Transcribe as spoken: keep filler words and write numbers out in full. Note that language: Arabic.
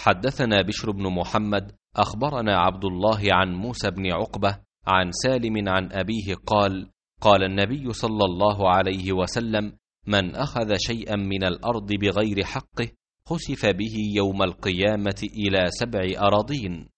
حدثنا بشر بن محمد أخبرنا عبد الله عن موسى بن عقبة عن سالم عن أبيه قال: قال النبي صلى الله عليه وسلم: من أخذ شيئا من الأرض بغير حقه خسف به يوم القيامة إلى سبع أراضين.